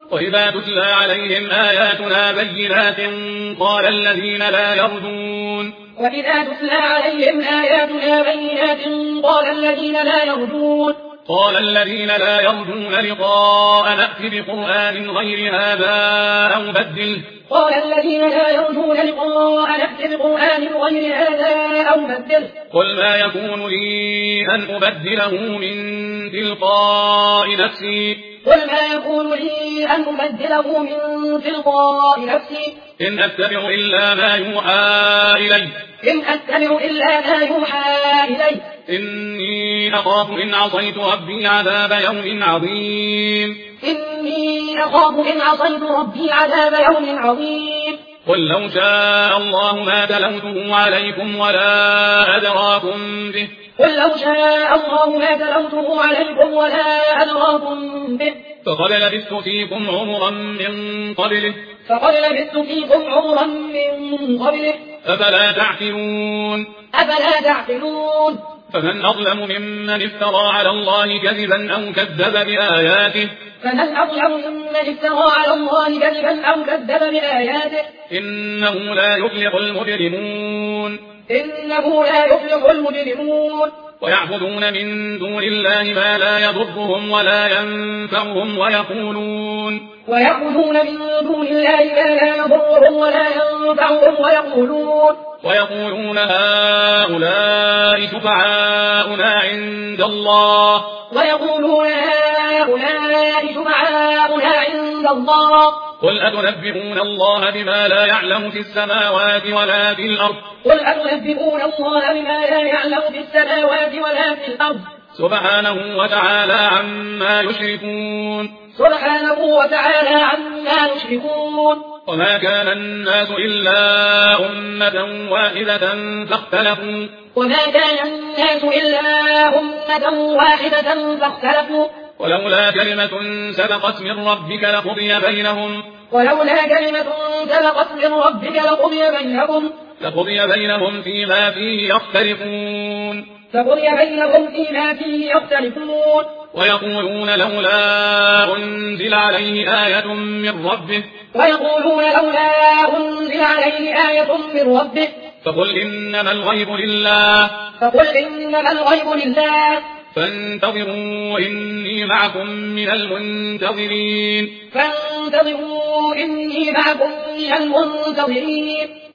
وإذا تتلى عليهم آياتنا بينات قال الذين لا يرجون وإذا تتلى عليهم آياتنا بينات قال الذين لا يرجون لقاء نأت بقرآن غير هذا أو بدله قل ما يكون لي أن أبدله من تلقاء نفسي إن أتبع إلا ما يوحى إلي إني أخاف إن عصيت ربي عذاب يوم عظيم قل لو شاء الله ما تلوته عليكم ولا أدراكم به فقد لبثت فيكم عمرا من قبله أفلا تعقلون فمن أظلم ممن افترى على الله كذبا أو كذب بآياته إنه لا يفلح المجرمون ويعبدون من دون الله ما لا يضرهم ولا ينفعهم ويقولون هؤلاء شفعاؤنا عند الله قل أتنبئون الله بما لا يعلم في السماوات ولا في الأرض سبحانه وتعالى عما يشركون وما كان الناس إلا أمة واحدة فاختلفوا ولولا كلمة سبقت من ربك لقضي بينهم فيما فيه يختلفون ويقولون لولا أنزل عليه آية من ربه فقل إنما الغيب لله فانتظروا إني معكم من المنتظرين